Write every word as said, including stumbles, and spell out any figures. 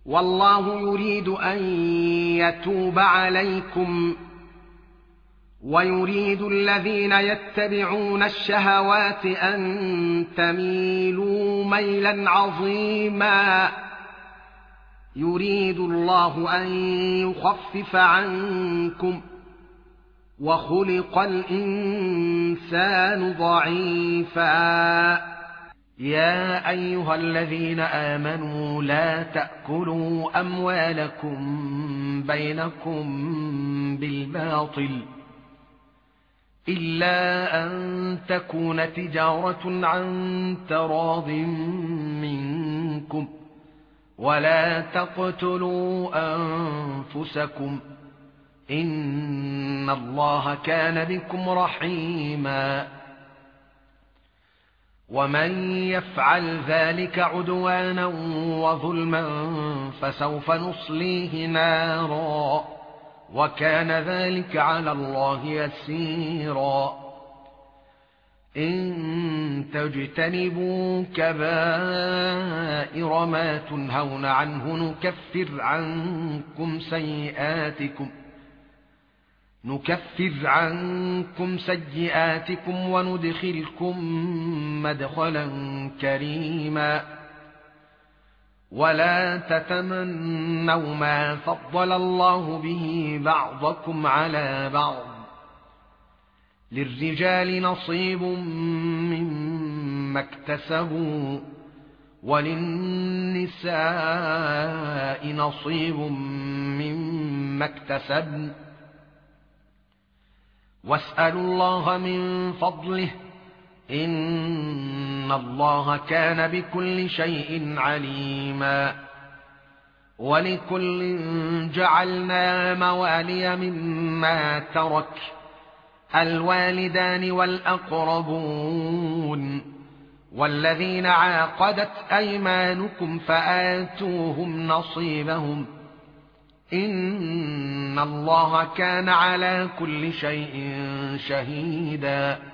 والله يريد أن يتوب عليكم ويريد الذين يتبعون الشهوات أن تميلوا ميلا عظيما. يريد الله أن يخفف عنكم وخلق الإنسان ضعيفا. يا أيها الذين آمنوا لا تأكلوا أموالكم بينكم بالباطل إلا أن تكون تجارة عن تراض منكم ولا تقتلوا أنفسكم إن الله كان بكم رحيما. ومن يفعل ذلك عدوانا وظلما فسوف نصليه نارا وكان ذلك على الله يسيرا. إن تجتنبوا كبائر ما تنهون عنه نكفر عنكم سيئاتكم نكفر عنكم سيئاتكم وندخلكم مدخلا كريما. ولا تتمنوا ما فضل الله به بعضكم على بعض للرجال نصيب مما اكتسبوا وللنساء نصيب مما اكتسبن واسألوا الله من فضله إن الله كان بكل شيء عليما. ولكل جعلنا موالي مما ترك الوالدان والأقربون والذين عاقدت أيمانكم فآتوهم نصيبهم إن الله كان على كل شيء شهيدا.